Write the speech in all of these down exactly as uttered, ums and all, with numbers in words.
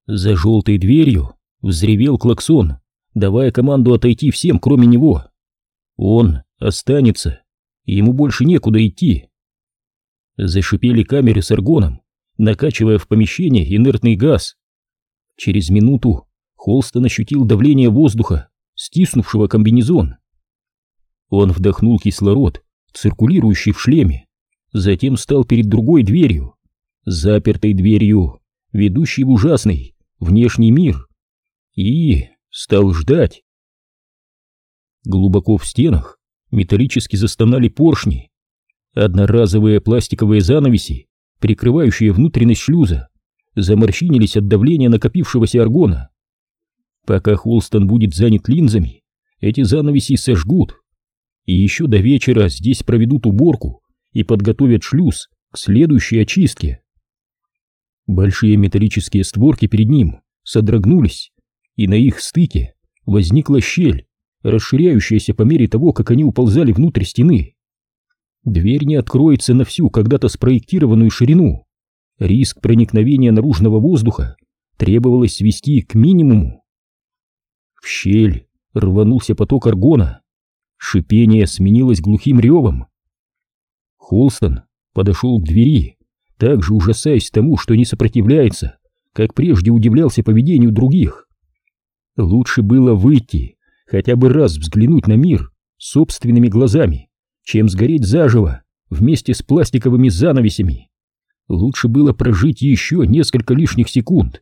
За желтой дверью взревел клаксон, давая команду отойти всем, кроме него. Он останется, и ему больше некуда идти. Зашипели камеры с аргоном, накачивая в помещение инертный газ. Через минуту Холстон ощутил давление воздуха, стиснувшего комбинезон. Он вдохнул кислород, циркулирующий в шлеме, затем встал перед другой дверью, запертой дверью, ведущей в ужасный внешний мир, и стал ждать. Глубоко в стенах металлически застонали поршни. Одноразовые пластиковые занавеси, прикрывающие внутренность шлюза, заморщинились от давления накопившегося аргона. Пока Холстон будет занят линзами, эти занавеси сожгут. И еще до вечера здесь проведут уборку и подготовят шлюз к следующей очистке. Большие металлические створки перед ним содрогнулись, и на их стыке возникла щель, расширяющаяся по мере того, как они уползали внутрь стены. Дверь не откроется на всю когда-то спроектированную ширину. Риск проникновения наружного воздуха требовалось свести к минимуму. В щель рванулся поток аргона. Шипение сменилось глухим ревом. Холстон подошел к двери, также ужасаясь тому, что не сопротивляется, как прежде удивлялся поведению других. Лучше было выйти, хотя бы раз взглянуть на мир собственными глазами, чем сгореть заживо вместе с пластиковыми занавесями. Лучше было прожить еще несколько лишних секунд.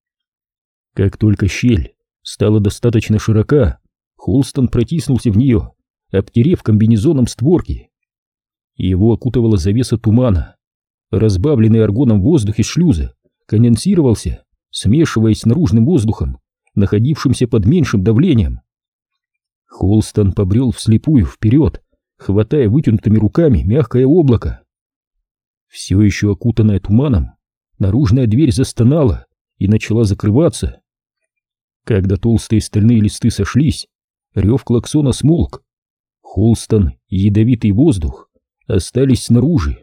Как только щель стала достаточно широка, Холстон протиснулся в нее, обтерев комбинезоном створки. Его окутывала завеса тумана. Разбавленный аргоном воздух из шлюза конденсировался, смешиваясь с наружным воздухом, находившимся под меньшим давлением. Холстон побрел вслепую вперед, хватая вытянутыми руками мягкое облако. Все еще окутанная туманом, наружная дверь застонала и начала закрываться. Когда толстые стальные листы сошлись, рев клаксона смолк. Холстон и ядовитый воздух остались снаружи.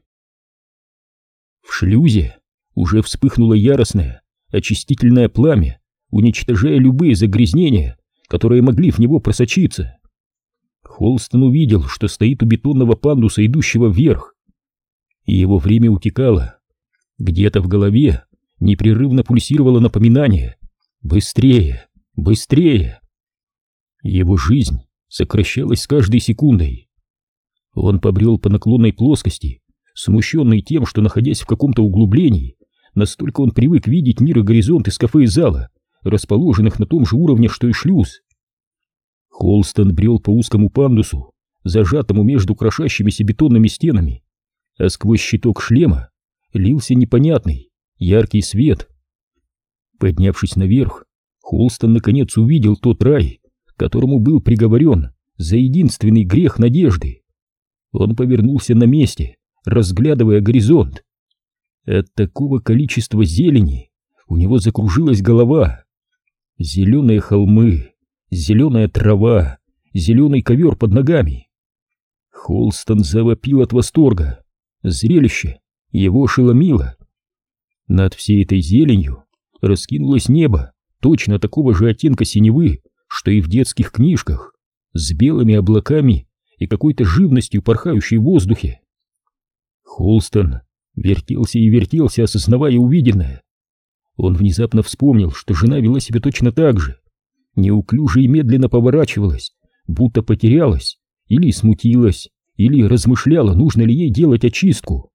В шлюзе уже вспыхнуло яростное, очистительное пламя, уничтожая любые загрязнения, которые могли в него просочиться. Холстон увидел, что стоит у бетонного пандуса, идущего вверх. И его время утекало. Где-то в голове непрерывно пульсировало напоминание: «Быстрее! Быстрее!» Его жизнь сокращалась с каждой секундой. Он побрел по наклонной плоскости, смущенный тем, что, находясь в каком-то углублении, настолько он привык видеть мир и горизонт из кафе и зала, расположенных на том же уровне, что и шлюз. Холстон брел по узкому пандусу, зажатому между крошащимися бетонными стенами, а сквозь щиток шлема лился непонятный, яркий свет. Поднявшись наверх, Холстон наконец увидел тот рай, которому был приговорен за единственный грех надежды. Он повернулся на месте, разглядывая горизонт. От такого количества зелени у него закружилась голова. Зеленые холмы, зеленая трава, зеленый ковер под ногами. Холстон завопил от восторга. Зрелище его ошеломило. Над всей этой зеленью раскинулось небо точно такого же оттенка синевы, что и в детских книжках, с белыми облаками и какой-то живностью, порхающей в воздухе. Холстон вертелся и вертелся, осознавая увиденное. Он внезапно вспомнил, что жена вела себя точно так же, неуклюже и медленно поворачивалась, будто потерялась, или смутилась, или размышляла, нужно ли ей делать очистку.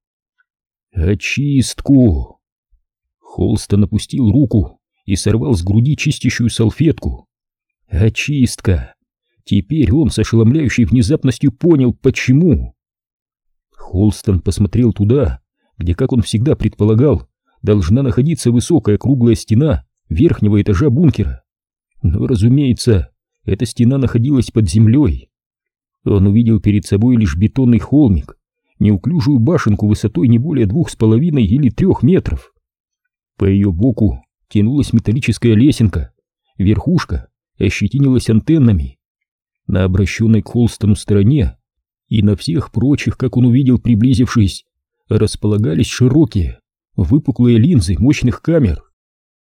Очистку! Холстон опустил руку и сорвал с груди чистящую салфетку. Очистка! Теперь он с ошеломляющей внезапностью понял, почему. Холстон посмотрел туда, где, как он всегда предполагал, должна находиться высокая круглая стена верхнего этажа бункера. Но, разумеется, эта стена находилась под землей. Он увидел перед собой лишь бетонный холмик, неуклюжую башенку высотой не более двух с половиной или трех метров. По ее боку тянулась металлическая лесенка, верхушка ощетинилась антеннами. На обращенной к Холстону стороне и на всех прочих, как он увидел, приблизившись, располагались широкие, выпуклые линзы мощных камер.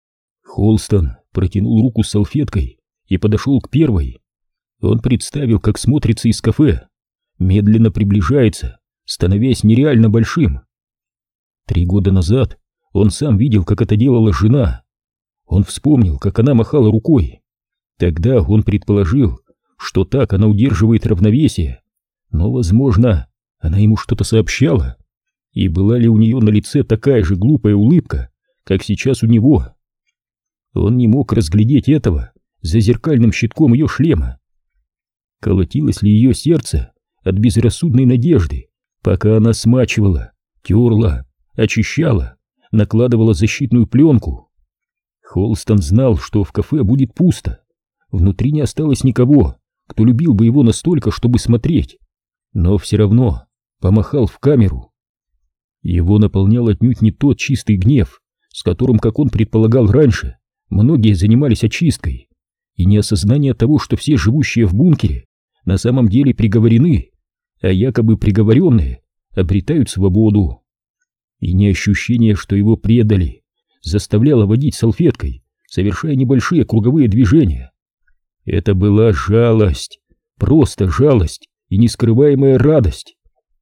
Холстон протянул руку с салфеткой и подошел к первой. Он представил, как смотрится из кафе, медленно приближается, становясь нереально большим. Три года назад он сам видел, как это делала жена. Он вспомнил, как она махала рукой. Тогда он предположил, что так она удерживает равновесие, но, возможно, она ему что-то сообщала. И была ли у нее на лице такая же глупая улыбка, как сейчас у него? Он не мог разглядеть этого за зеркальным щитком ее шлема. Колотилось ли ее сердце от безрассудной надежды, пока она смачивала, терла, очищала, накладывала защитную пленку? Холстон знал, что в кафе будет пусто. Внутри не осталось никого, кто любил бы его настолько, чтобы смотреть. Но все равно помахал в камеру. Его наполнял отнюдь не тот чистый гнев, с которым, как он предполагал раньше, многие занимались очисткой, и не осознание того, что все живущие в бункере на самом деле приговорены, а якобы приговоренные обретают свободу. И не ощущение, что его предали, заставляло водить салфеткой, совершая небольшие круговые движения. Это была жалость, просто жалость и нескрываемая радость.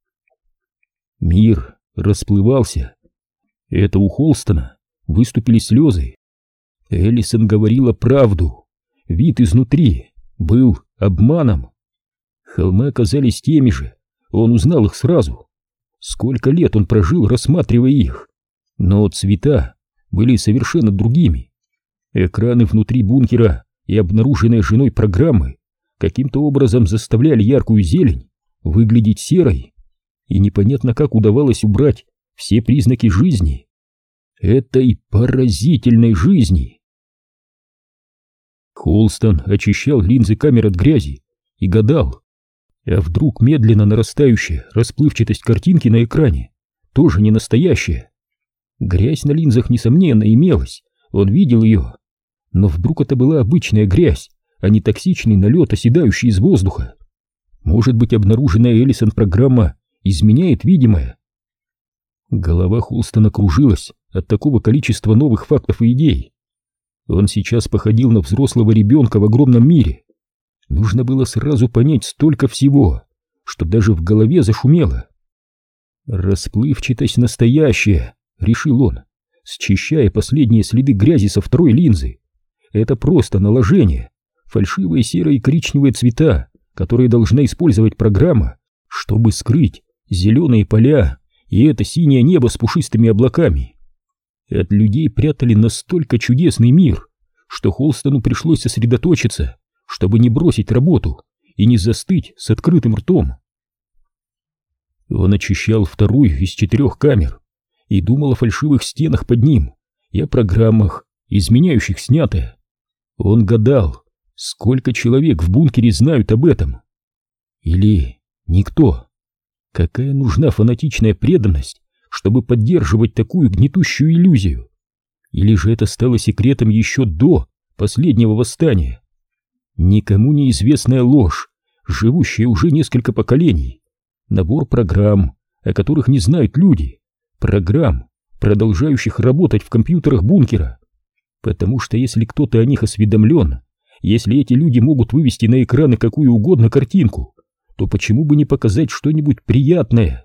Мир расплывался. Это у Холстона выступили слезы. Эллисон говорила правду. Вид изнутри был обманом. Холмы оказались теми же, он узнал их сразу. Сколько лет он прожил, рассматривая их. Но цвета были совершенно другими. Экраны внутри бункера и обнаруженные женой программы каким-то образом заставляли яркую зелень выглядеть серой, и непонятно, как удавалось убрать все признаки жизни. Этой поразительной жизни. Холстон очищал линзы камер от грязи и гадал, а вдруг медленно нарастающая расплывчатость картинки на экране тоже не настоящая. Грязь на линзах, несомненно, имелась, он видел ее, но вдруг это была обычная грязь, а не токсичный налет, оседающий из воздуха. Может быть, обнаруженная Эллисон программа изменяет видимое? Голова Холстона кружилась от такого количества новых фактов и идей. Он сейчас походил на взрослого ребенка в огромном мире. Нужно было сразу понять столько всего, что даже в голове зашумело. Расплывчатость настоящая, решил он, счищая последние следы грязи со второй линзы. Это просто наложение, фальшивые серые и коричневые цвета, которые должна использовать программа, чтобы скрыть зеленые поля и это синее небо с пушистыми облаками. От людей прятали настолько чудесный мир, что Холстону пришлось сосредоточиться, чтобы не бросить работу и не застыть с открытым ртом. Он очищал вторую из четырех камер и думал о фальшивых стенах под ним и о программах, изменяющих снятое. Он гадал, сколько человек в бункере знают об этом. Или никто. Какая нужна фанатичная преданность, чтобы поддерживать такую гнетущую иллюзию? Или же это стало секретом еще до последнего восстания? Никому неизвестная ложь, живущая уже несколько поколений. Набор программ, о которых не знают люди. Программ, продолжающих работать в компьютерах бункера. Потому что если кто-то о них осведомлен, если эти люди могут вывести на экраны какую угодно картинку, то почему бы не показать что-нибудь приятное?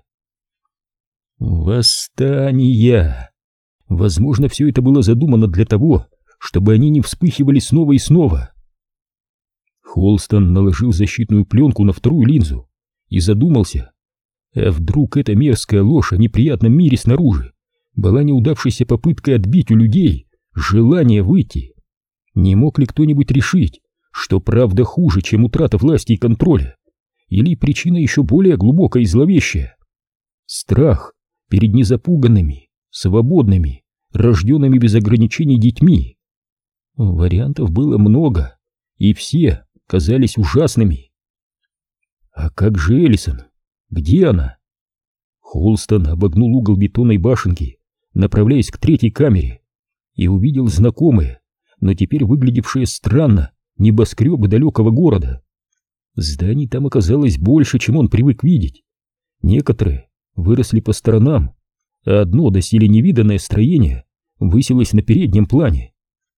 Восстание! Возможно, все это было задумано для того, чтобы они не вспыхивали снова и снова. Холстон наложил защитную пленку на вторую линзу и задумался, а вдруг эта мерзкая ложь о неприятном мире снаружи была неудавшейся попыткой отбить у людей желание выйти? Не мог ли кто-нибудь решить, что правда хуже, чем утрата власти и контроля? Или причина еще более глубокая и зловещая? Страх перед незапуганными, свободными, рожденными без ограничений детьми. Вариантов было много, и все казались ужасными. А как же Эллисон? Где она? Холстон обогнул угол бетонной башенки, направляясь к третьей камере, и увидел знакомые, но теперь выглядевшие странно, небоскребы далекого города. Зданий там оказалось больше, чем он привык видеть. Некоторые выросли по сторонам, а одно доселе невиданное строение высилось на переднем плане.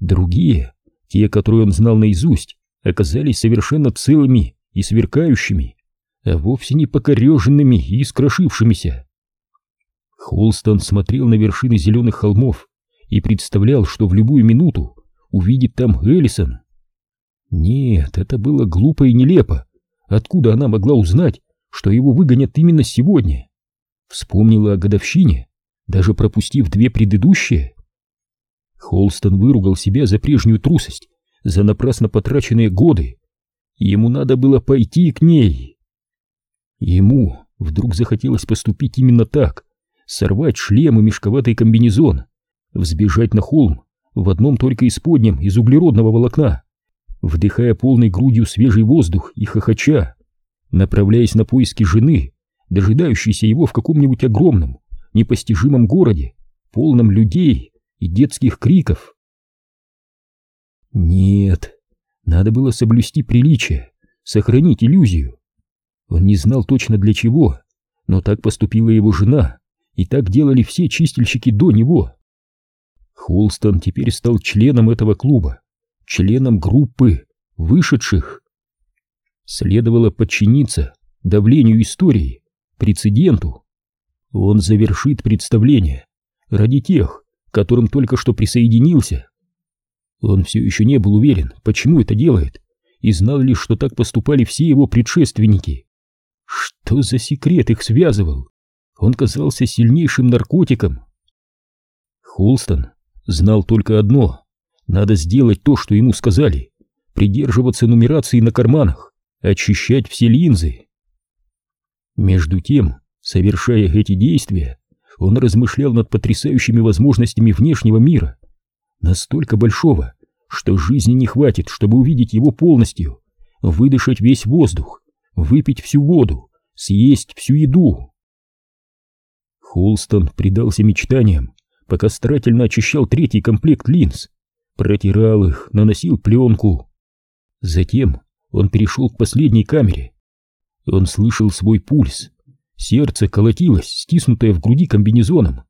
Другие, те, которые он знал наизусть, оказались совершенно целыми и сверкающими, а вовсе не покореженными и искрошившимися. Холстон смотрел на вершины зеленых холмов и представлял, что в любую минуту увидит там Эллисон. Нет, это было глупо и нелепо. Откуда она могла узнать, что его выгонят именно сегодня? Вспомнила о годовщине, даже пропустив две предыдущие. Холстон выругал себя за прежнюю трусость, за напрасно потраченные годы. Ему надо было пойти к ней. Ему вдруг захотелось поступить именно так, сорвать шлем и мешковатый комбинезон, взбежать на холм в одном только исподнем из углеродного волокна, вдыхая полной грудью свежий воздух и хохоча, направляясь на поиски жены, дожидающейся его в каком-нибудь огромном, непостижимом городе, полном людей и детских криков. Нет, надо было соблюсти приличие, сохранить иллюзию. Он не знал точно для чего, но так поступила его жена, и так делали все чистильщики до него. Холстон теперь стал членом этого клуба, членом группы вышедших. Следовало подчиниться давлению истории, прецеденту. Он завершит представление ради тех, к которым только что присоединился. Он все еще не был уверен, почему это делает, и знал лишь, что так поступали все его предшественники. Что за секрет их связывал? Он казался сильнейшим наркотиком. Холстон знал только одно: надо сделать то, что ему сказали, придерживаться нумерации на карманах, очищать все линзы. Между тем, совершая эти действия, он размышлял над потрясающими возможностями внешнего мира, настолько большого, что жизни не хватит, чтобы увидеть его полностью, выдышать весь воздух, выпить всю воду, съесть всю еду. Холстон предался мечтаниям, пока старательно очищал третий комплект линз, протирал их, наносил пленку. Затем он перешел к последней камере. Он слышал свой пульс, сердце колотилось, стиснутое в груди комбинезоном.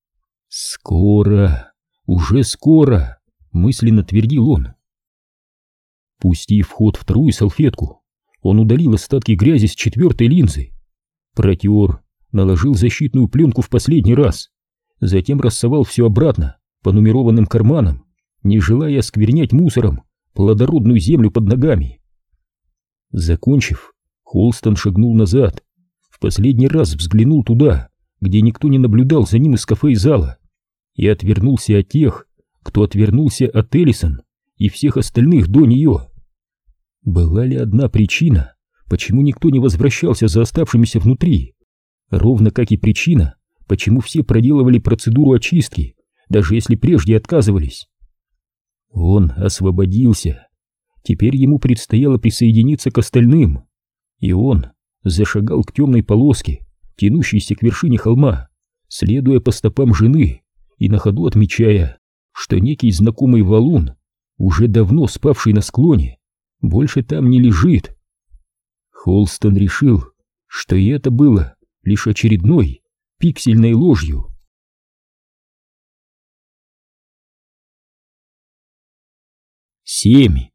«Скоро, уже скоро», — мысленно твердил он. Пустив в ход вторую салфетку, он удалил остатки грязи с четвертой линзы, протер, наложил защитную пленку в последний раз, затем рассовал все обратно по нумерованным карманам, не желая осквернять мусором плодородную землю под ногами. Закончив, Холстон шагнул назад, в последний раз взглянул туда, где никто не наблюдал за ним из кафе и зала, и отвернулся от тех, кто отвернулся от Эллисон и всех остальных до нее. Была ли одна причина, почему никто не возвращался за оставшимися внутри, ровно как и причина, почему все проделывали процедуру очистки, даже если прежде отказывались? Он освободился. Теперь ему предстояло присоединиться к остальным, и он зашагал к темной полоске, тянущейся к вершине холма, следуя по стопам жены и на ходу отмечая, что некий знакомый валун, уже давно спавший на склоне, больше там не лежит. Холстон решил, что и это было лишь очередной пиксельной ложью. Семь.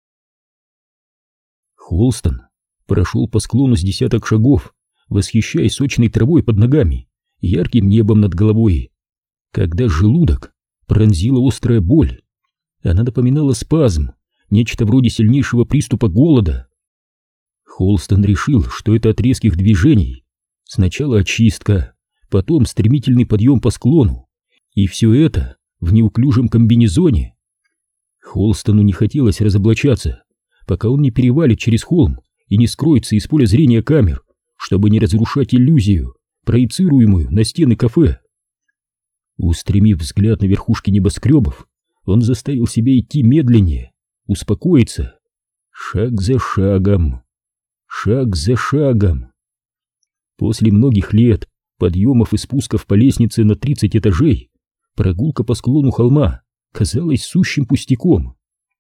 Холстон прошел по склону с десяток шагов, восхищаясь сочной травой под ногами и ярким небом над головой, когда желудок пронзила острая боль. Она напоминала спазм, нечто вроде сильнейшего приступа голода. Холстон решил, что это от резких движений. Сначала очистка, потом стремительный подъем по склону, и все это в неуклюжем комбинезоне. Холстону не хотелось разоблачаться, пока он не перевалит через холм и не скроется из поля зрения камер, чтобы не разрушать иллюзию, проецируемую на стены кафе. Устремив взгляд на верхушки небоскребов, он заставил себя идти медленнее, успокоиться. Шаг за шагом, шаг за шагом. После многих лет подъемов и спусков по лестнице на тридцать этажей прогулка по склону холма казалась сущим пустяком.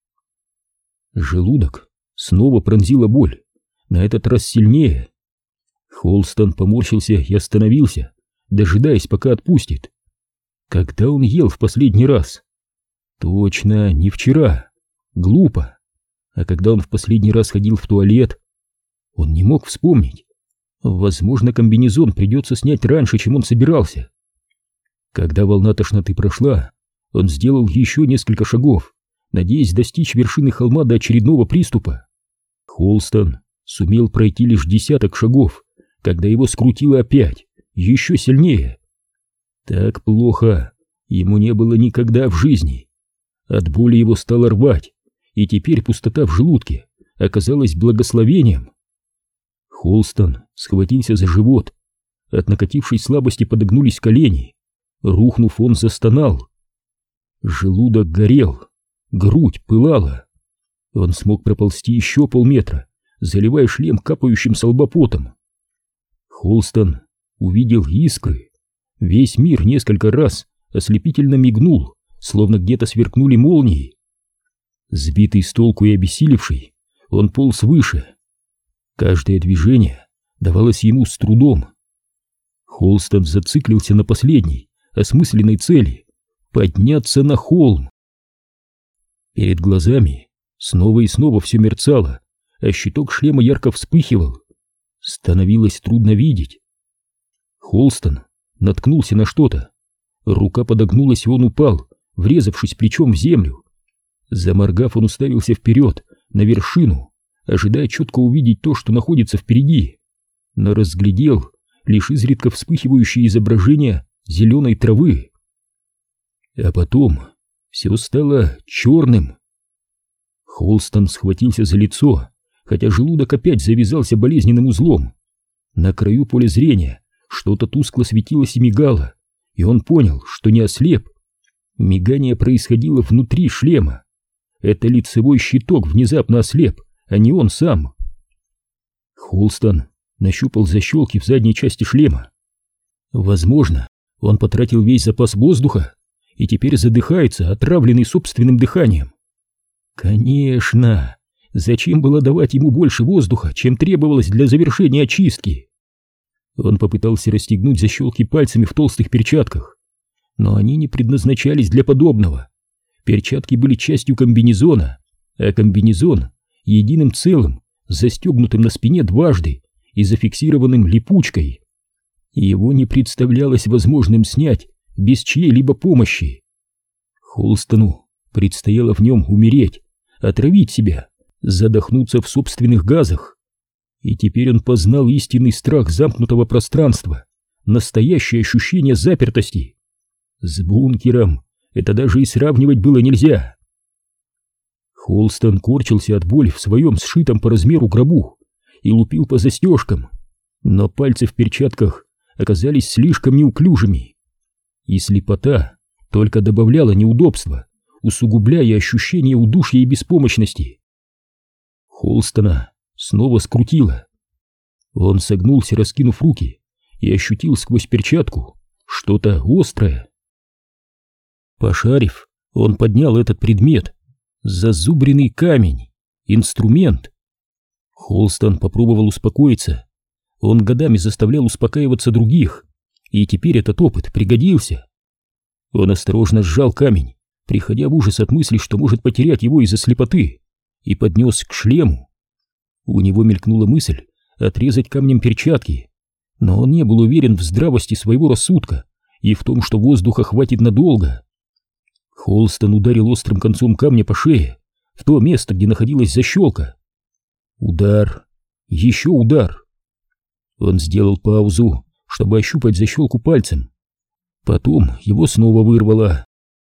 Желудок снова пронзила боль, на этот раз сильнее. Холстон поморщился и остановился, дожидаясь, пока отпустит. Когда он ел в последний раз? Точно, не вчера. Глупо. А когда он в последний раз ходил в туалет, он не мог вспомнить. Возможно, комбинезон придется снять раньше, чем он собирался. Когда волна тошноты прошла, он сделал еще несколько шагов, надеясь достичь вершины холма до очередного приступа. Холстон сумел пройти лишь десяток шагов, когда его скрутило опять, еще сильнее. Так плохо ему не было никогда в жизни. От боли его стало рвать, и теперь пустота в желудке оказалась благословением. Холстон схватился за живот. От накатившей слабости подогнулись колени. Рухнув, он застонал. Желудок горел, грудь пылала. Он смог проползти еще полметра, заливая шлем капающим со лба потом. Холстон увидел искры. Весь мир несколько раз ослепительно мигнул, словно где-то сверкнули молнии. Сбитый с толку и обессилевший, он полз выше. Каждое движение давалось ему с трудом. Холстон зациклился на последней, осмысленной цели — подняться на холм. Перед глазами снова и снова все мерцало, а щиток шлема ярко вспыхивал. Становилось трудно видеть. Холстон наткнулся на что-то. Рука подогнулась, и он упал, врезавшись плечом в землю. Заморгав, он уставился вперед, на вершину, ожидая четко увидеть то, что находится впереди, но разглядел лишь изредка вспыхивающие изображения зеленой травы. А потом все стало черным. Холстон схватился за лицо, хотя желудок опять завязался болезненным узлом. На краю поля зрения что-то тускло светилось и мигало, и он понял, что не ослеп. Мигание происходило внутри шлема. Это лицевой щиток внезапно ослеп, а не он сам. Холстон нащупал защелки в задней части шлема. Возможно, он потратил весь запас воздуха и теперь задыхается, отравленный собственным дыханием. Конечно, зачем было давать ему больше воздуха, чем требовалось для завершения очистки? Он попытался расстегнуть защелки пальцами в толстых перчатках, но они не предназначались для подобного. Перчатки были частью комбинезона, а комбинезон — единым целым, застегнутым на спине дважды и зафиксированным липучкой. Его не представлялось возможным снять без чьей-либо помощи. Холстону предстояло в нем умереть, отравить себя, задохнуться в собственных газах. И теперь он познал истинный страх замкнутого пространства, настоящее ощущение запертости. С бункером это даже и сравнивать было нельзя. Холстон корчился от боли в своем сшитом по размеру гробу и лупил по застежкам, но пальцы в перчатках оказались слишком неуклюжими. И слепота только добавляла неудобства, усугубляя ощущение удушья и беспомощности. Холстона снова скрутило. Он согнулся, раскинув руки, и ощутил сквозь перчатку что-то острое. Пошарив, он поднял этот предмет. Зазубренный камень, инструмент. Холстон попробовал успокоиться. Он годами заставлял успокаиваться других, и теперь этот опыт пригодился. Он осторожно сжал камень, приходя в ужас от мысли, что может потерять его из-за слепоты, и поднес к шлему. У него мелькнула мысль отрезать камнем перчатки, но он не был уверен в здравости своего рассудка и в том, что воздуха хватит надолго. Холстон ударил острым концом камня по шее, в то место, где находилась защелка. Удар, еще удар. Он сделал паузу, чтобы ощупать защелку пальцем. Потом его снова вырвало.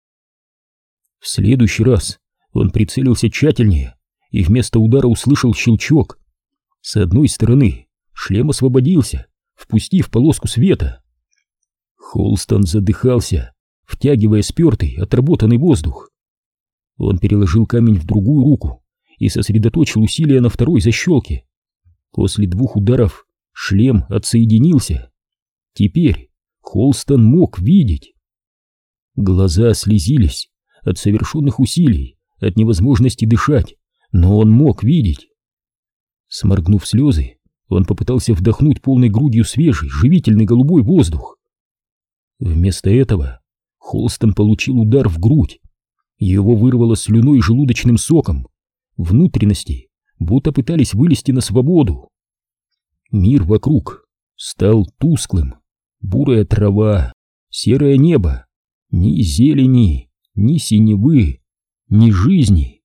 В следующий раз он прицелился тщательнее и вместо удара услышал щелчок. С одной стороны шлем освободился, впустив полоску света. Холстон задыхался, втягивая спертый, отработанный воздух. Он переложил камень в другую руку и сосредоточил усилия на второй защелке. После двух ударов шлем отсоединился. Теперь Холстон мог видеть. Глаза слезились от совершенных усилий, от невозможности дышать, но он мог видеть. Сморгнув слезы, он попытался вдохнуть полной грудью свежий, живительный голубой воздух. Вместо этого Холстон получил удар в грудь. Его вырвало слюной и желудочным соком. Внутренности будто пытались вылезти на свободу. Мир вокруг стал тусклым. Бурая трава, серое небо. Ни зелени, ни синевы, ни жизни.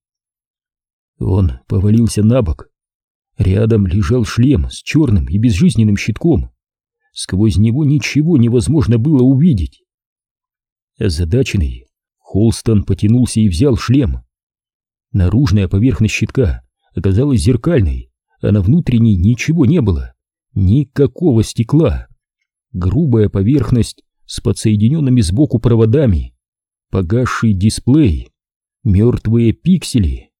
Он повалился на бок. Рядом лежал шлем с черным и безжизненным щитком. Сквозь него ничего невозможно было увидеть. Озадаченный, Холстон потянулся и взял шлем. Наружная поверхность щитка оказалась зеркальной, а на внутренней ничего не было. Никакого стекла. Грубая поверхность с подсоединенными сбоку проводами. Погасший дисплей. Мертвые пиксели.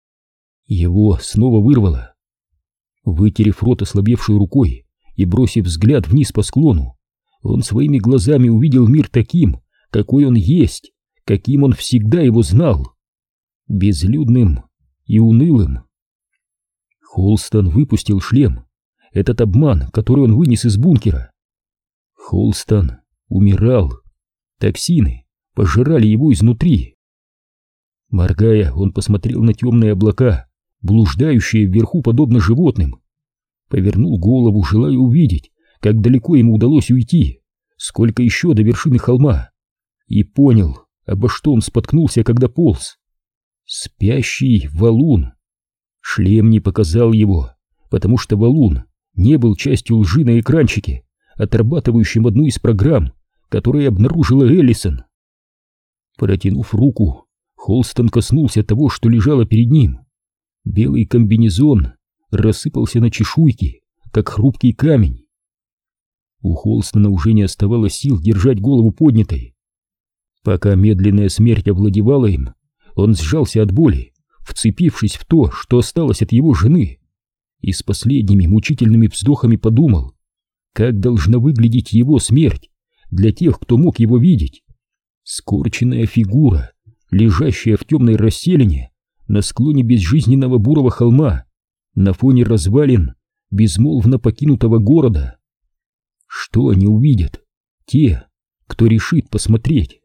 Его снова вырвало. Вытерев рот ослабевшей рукой и бросив взгляд вниз по склону, он своими глазами увидел мир таким, какой он есть, каким он всегда его знал. Безлюдным и унылым. Холстон выпустил шлем. Этот обман, который он вынес из бункера. Холстон умирал. Токсины пожирали его изнутри. Моргая, он посмотрел на темные облака, блуждающие вверху подобно животным. Повернул голову, желая увидеть, как далеко ему удалось уйти, сколько еще до вершины холма, и понял, обо что он споткнулся, когда полз. Спящий валун. Шлем не показал его, потому что валун не был частью лжи на экранчике, отрабатывающим одну из программ, которые обнаружила Эллисон. Протянув руку, Холстон коснулся того, что лежало перед ним. Белый комбинезон рассыпался на чешуйки, как хрупкий камень. У Холстона уже не оставалось сил держать голову поднятой. Пока медленная смерть овладевала им, он сжался от боли, вцепившись в то, что осталось от его жены, и с последними мучительными вздохами подумал, как должна выглядеть его смерть для тех, кто мог его видеть. Скорченная фигура, лежащая в темной расселине на склоне безжизненного бурого холма, на фоне развалин безмолвно покинутого города. Что они увидят? Те, кто решит посмотреть.